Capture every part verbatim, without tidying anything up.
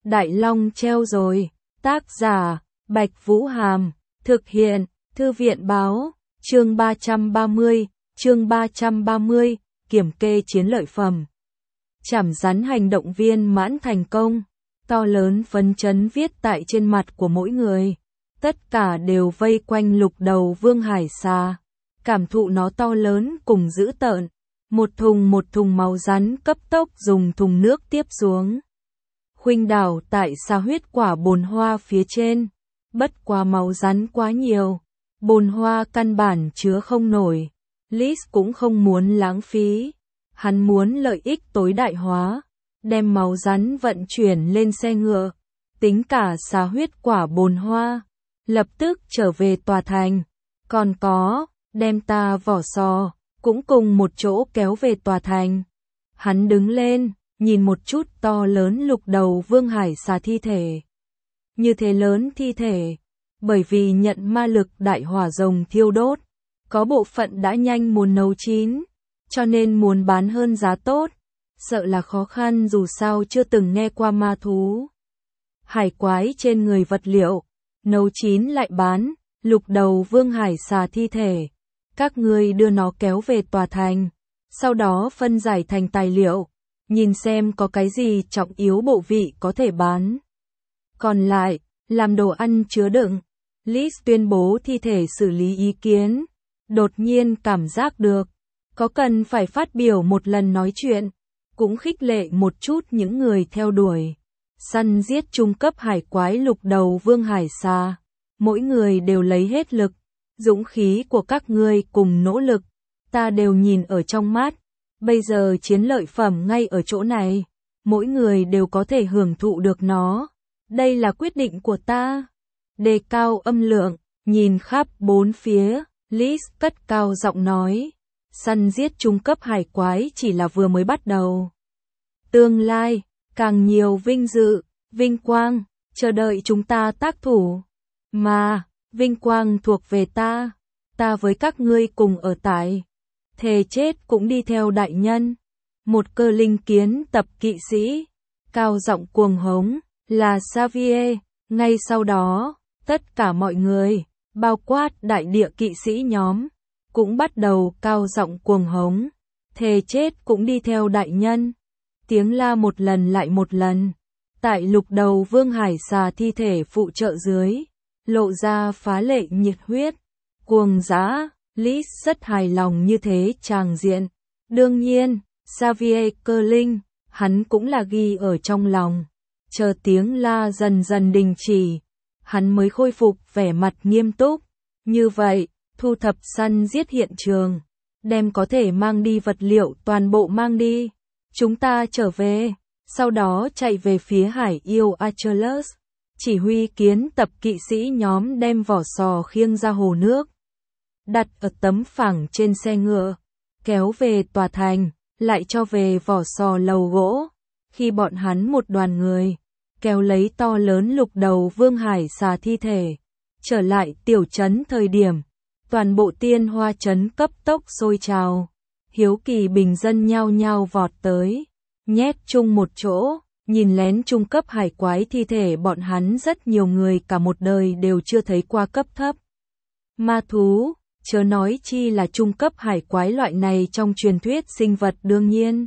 Đại Long treo rồi. Tác giả, Bạch Vũ Hàm. Thực hiện, Thư viện báo. Chương ba trăm ba mươi, chương ba trăm ba mươi, kiểm kê chiến lợi phẩm. Chảm rắn hành động viên mãn thành công. To lớn phấn chấn viết tại trên mặt của mỗi người. Tất cả đều vây quanh lục đầu vương hải xà. Cảm thụ nó to lớn cùng dữ tợn. Một thùng một thùng máu rắn cấp tốc dùng thùng nước tiếp xuống. Khuynh đảo tại xà huyết quả bồn hoa phía trên. Bất quá máu rắn quá nhiều. Bồn hoa căn bản chứa không nổi. Liz cũng không muốn lãng phí. Hắn muốn lợi ích tối đại hóa. Đem máu rắn vận chuyển lên xe ngựa. Tính cả xà huyết quả bồn hoa. Lập tức trở về tòa thành. Còn có, đem ta vỏ sò, cũng cùng một chỗ kéo về tòa thành. Hắn đứng lên, nhìn một chút to lớn lục đầu vương hải xà thi thể. Như thế lớn thi thể, bởi vì nhận ma lực đại hỏa rồng thiêu đốt, có bộ phận đã nhanh muốn nấu chín, cho nên muốn bán hơn giá tốt, sợ là khó khăn dù sao chưa từng nghe qua ma thú. Hải quái trên người vật liệu, nấu chín lại bán, lục đầu vương hải xà thi thể. Các ngươi đưa nó kéo về tòa thành, sau đó phân giải thành tài liệu, nhìn xem có cái gì trọng yếu bộ vị có thể bán. Còn lại, làm đồ ăn chứa đựng. Liz tuyên bố thi thể xử lý ý kiến. Đột nhiên cảm giác được, có cần phải phát biểu một lần nói chuyện, cũng khích lệ một chút những người theo đuổi. Săn giết trung cấp hải quái lục đầu vương hải xà. Mỗi người đều lấy hết lực. Dũng khí của các ngươi cùng nỗ lực, ta đều nhìn ở trong mắt. Bây giờ chiến lợi phẩm ngay ở chỗ này, mỗi người đều có thể hưởng thụ được nó. Đây là quyết định của ta. Đề cao âm lượng, nhìn khắp bốn phía, Liz cất cao giọng nói. Săn giết trung cấp hải quái chỉ là vừa mới bắt đầu. Tương lai, càng nhiều vinh dự, vinh quang, chờ đợi chúng ta tác thủ. Mà, vinh quang thuộc về ta, ta với các ngươi cùng ở tại. Thề chết cũng đi theo đại nhân. Một cơ linh kiến tập kỵ sĩ, cao giọng cuồng hống, là Xavier. Ngay sau đó, tất cả mọi người, bao quát đại địa kỵ sĩ nhóm, cũng bắt đầu cao giọng cuồng hống. Thề chết cũng đi theo đại nhân. Tiếng la một lần lại một lần. Tại lục đầu vương hải xà thi thể phụ trợ dưới, lộ ra phá lệ nhiệt huyết, cuồng dã. Liz rất hài lòng như thế tràng diện. Đương nhiên, Xavier cơ linh, hắn cũng là ghi ở trong lòng. Chờ tiếng la dần dần đình chỉ, hắn mới khôi phục vẻ mặt nghiêm túc. Như vậy, thu thập săn giết hiện trường, đem có thể mang đi vật liệu toàn bộ mang đi. Chúng ta trở về, sau đó chạy về phía hải yêu Achilles. Chỉ huy kiến tập kỵ sĩ nhóm đem vỏ sò khiêng ra hồ nước, đặt ở tấm phẳng trên xe ngựa, kéo về tòa thành, lại cho về vỏ sò lầu gỗ. Khi bọn hắn một đoàn người, kéo lấy to lớn lục đầu vương hải xà thi thể, trở lại tiểu trấn thời điểm, toàn bộ tiên hoa trấn cấp tốc sôi trào. Hiếu kỳ bình dân nhao nhao vọt tới, nhét chung một chỗ. Nhìn lén trung cấp hải quái thi thể bọn hắn rất nhiều người cả một đời đều chưa thấy qua cấp thấp ma thú, chớ nói chi là trung cấp hải quái loại này trong truyền thuyết sinh vật đương nhiên.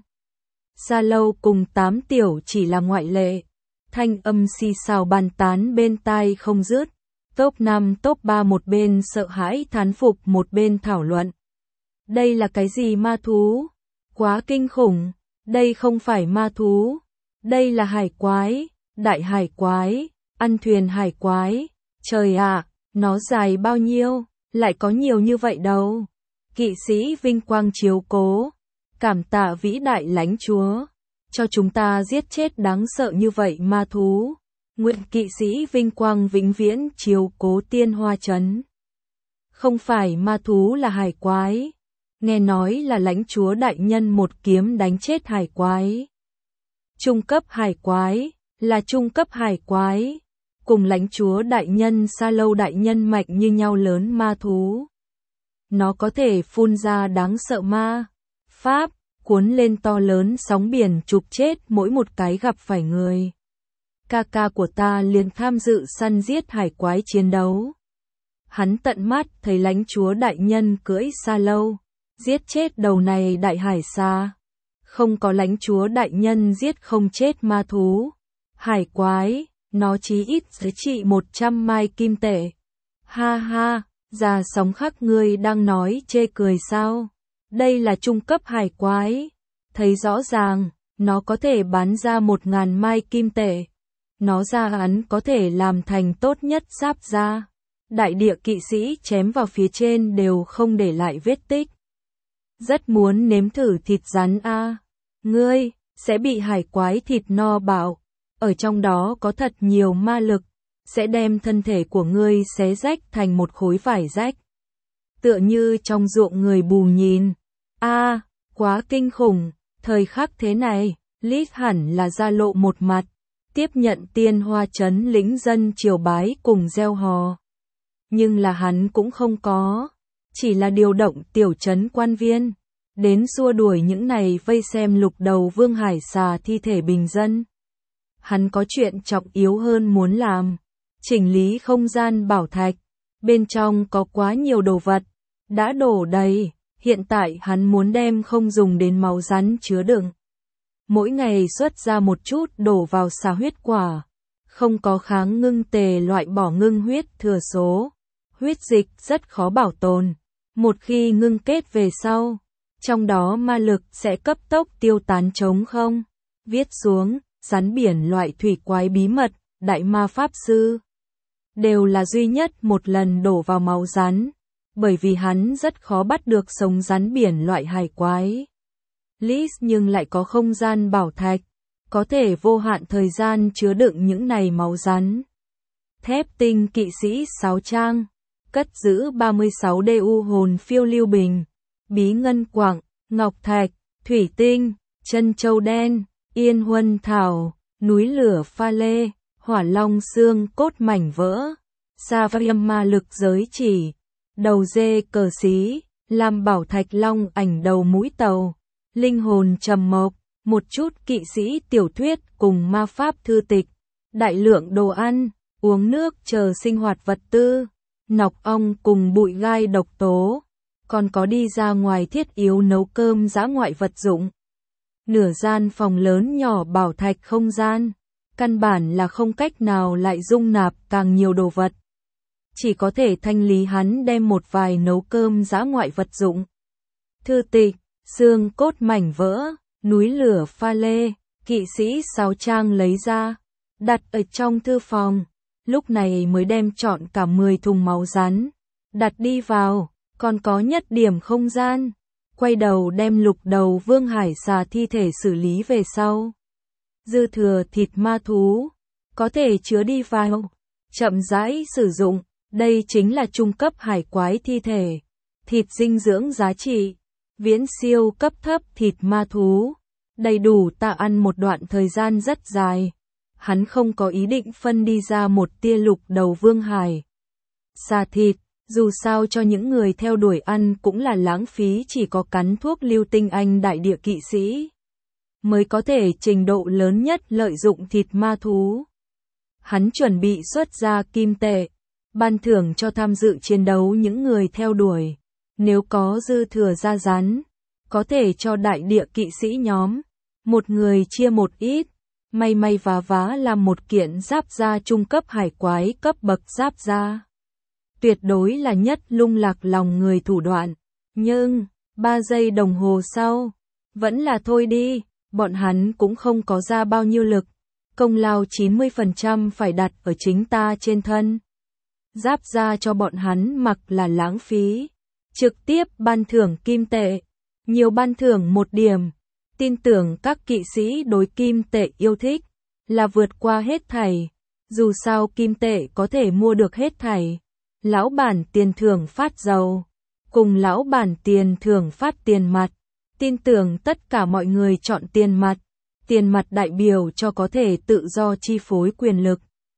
Sa Lâu cùng tám tiểu chỉ là ngoại lệ, thanh âm xì xào bàn tán bên tai không dứt, top năm top ba một bên sợ hãi thán phục một bên thảo luận. Đây là cái gì ma thú? Quá kinh khủng, đây không phải ma thú. Đây là hải quái, đại hải quái, ăn thuyền hải quái. Trời ạ, nó dài bao nhiêu, lại có nhiều như vậy đâu. Kỵ sĩ vinh quang chiếu cố, cảm tạ vĩ đại lãnh chúa, cho chúng ta giết chết đáng sợ như vậy ma thú. Nguyện kỵ sĩ vinh quang vĩnh viễn chiếu cố tiên hoa trấn. Không phải ma thú là hải quái, nghe nói là lãnh chúa đại nhân một kiếm đánh chết hải quái. Trung cấp hải quái, là trung cấp hải quái, cùng lãnh chúa đại nhân Sa Lâu đại nhân mạnh như nhau lớn ma thú. Nó có thể phun ra đáng sợ ma pháp, cuốn lên to lớn sóng biển chụp chết mỗi một cái gặp phải người. ca ca của ta liền tham dự săn giết hải quái chiến đấu. Hắn tận mắt thấy lãnh chúa đại nhân cưỡi sa lâu, giết chết đầu này đại hải xa. Không có lãnh chúa đại nhân giết không chết ma thú. Hải quái, nó chí ít giá trị một trăm mai kim tệ. Ha ha, già sóng khắc ngươi đang nói chê cười sao? Đây là trung cấp hải quái. Thấy rõ ràng, nó có thể bán ra một ngàn mai kim tệ. Nó ra hắn có thể làm thành tốt nhất giáp da. Đại địa kỵ sĩ chém vào phía trên đều không để lại vết tích. Rất muốn nếm thử thịt rắn a. À. Ngươi sẽ bị hải quái thịt no bạo, ở trong đó có thật nhiều ma lực, sẽ đem thân thể của ngươi xé rách thành một khối vải rách. Tựa như trong ruộng người bù nhìn. A, à, quá kinh khủng, thời khắc thế này, Lít hẳn là ra lộ một mặt, tiếp nhận tiên hoa trấn lĩnh dân triều bái cùng gieo hò. Nhưng là hắn cũng không có, chỉ là điều động tiểu trấn quan viên, đến xua đuổi những này vây xem lục đầu vương hải xà thi thể bình dân. Hắn có chuyện trọng yếu hơn muốn làm, chỉnh lý không gian bảo thạch, bên trong có quá nhiều đồ vật, đã đổ đầy, hiện tại hắn muốn đem không dùng đến máu rắn chứa đựng. Mỗi ngày xuất ra một chút đổ vào xà huyết quả, không có kháng ngưng tề loại bỏ ngưng huyết thừa số. Huyết dịch rất khó bảo tồn, một khi ngưng kết về sau, trong đó ma lực sẽ cấp tốc tiêu tán trống không. Viết xuống, rắn biển loại thủy quái bí mật, đại ma pháp sư. Đều là duy nhất một lần đổ vào máu rắn, bởi vì hắn rất khó bắt được sống rắn biển loại hải quái. List nhưng lại có không gian bảo thạch, có thể vô hạn thời gian chứa đựng những này máu rắn. Thép tinh kỵ sĩ sáu trang, cất giữ ba mươi sáu đê u hồn phiêu lưu bình, bí ngân quặng, ngọc thạch, thủy tinh, chân châu đen, yên huân thảo, núi lửa pha lê, hỏa long xương cốt mảnh vỡ, sa viêm ma lực giới chỉ, đầu dê cờ xí, làm bảo thạch long ảnh đầu mũi tàu, linh hồn trầm mộc, một chút kỵ sĩ tiểu thuyết cùng ma pháp thư tịch, đại lượng đồ ăn, uống nước chờ sinh hoạt vật tư, nọc ong cùng bụi gai độc tố, còn có đi ra ngoài thiết yếu nấu cơm dã ngoại vật dụng. Nửa gian phòng lớn nhỏ bảo thạch không gian, căn bản là không cách nào lại dung nạp càng nhiều đồ vật. Chỉ có thể thanh lý hắn đem một vài nấu cơm dã ngoại vật dụng. Thư tịch, xương cốt mảnh vỡ, núi lửa pha lê, kỵ sĩ sáu trang lấy ra, đặt ở trong thư phòng. Lúc này mới đem chọn cả mười thùng máu rắn, đặt đi vào, còn có nhất điểm không gian. Quay đầu đem lục đầu vương hải xà thi thể xử lý về sau. Dư thừa thịt ma thú, có thể chứa đi vào, chậm rãi sử dụng, đây chính là trung cấp hải quái thi thể. Thịt dinh dưỡng giá trị, viễn siêu cấp thấp thịt ma thú, đầy đủ ta ăn một đoạn thời gian rất dài. Hắn không có ý định phân đi ra một tia lục đầu vương hải xà thịt, dù sao cho những người theo đuổi ăn cũng là lãng phí, chỉ có cắn thuốc lưu tinh anh đại địa kỵ sĩ mới có thể trình độ lớn nhất lợi dụng thịt ma thú. Hắn chuẩn bị xuất ra kim tệ, ban thưởng cho tham dự chiến đấu những người theo đuổi, nếu có dư thừa da rắn, có thể cho đại địa kỵ sĩ nhóm, một người chia một ít. May may vá vá làm một kiện giáp da trung cấp hải quái cấp bậc giáp da. Tuyệt đối là nhất lung lạc lòng người thủ đoạn. Nhưng, ba giây đồng hồ sau, vẫn là thôi đi, bọn hắn cũng không có ra bao nhiêu lực. Công lao chín mươi phần trăm phải đặt ở chính ta trên thân. Giáp da cho bọn hắn mặc là lãng phí. Trực tiếp ban thưởng kim tệ. Nhiều ban thưởng một điểm. Tin tưởng các kỵ sĩ đối kim tệ yêu thích, là vượt qua hết thảy. Dù sao kim tệ có thể mua được hết thảy. Lão bản tiền thưởng phát dầu, cùng lão bản tiền thưởng phát tiền mặt. Tin tưởng tất cả mọi người chọn tiền mặt. Tiền mặt đại biểu cho có thể tự do chi phối quyền lực.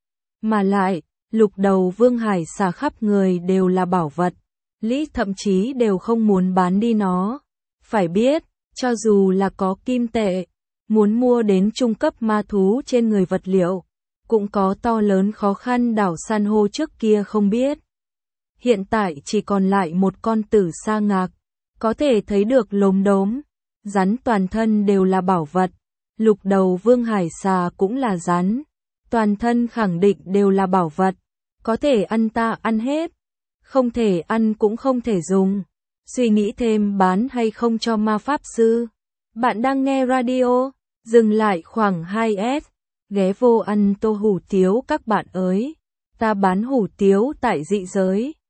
Mà lại, lục đầu vương hải xà khắp người đều là bảo vật. Lý thậm chí đều không muốn bán đi nó. Phải biết, cho dù là có kim tệ, muốn mua đến trung cấp ma thú trên người vật liệu, cũng có to lớn khó khăn đảo san hô trước kia không biết. Hiện tại chỉ còn lại một con tử sa ngạc, có thể thấy được lốm đốm, rắn toàn thân đều là bảo vật. Lục đầu vương hải xà cũng là rắn, toàn thân khẳng định đều là bảo vật, có thể ăn ta ăn hết, không thể ăn cũng không thể dùng. Suy nghĩ thêm bán hay không cho ma pháp sư. Bạn đang nghe radio, dừng lại khoảng hai s, ghé vô ăn tô hủ tiếu các bạn ơi. Ta bán hủ tiếu tại dị giới.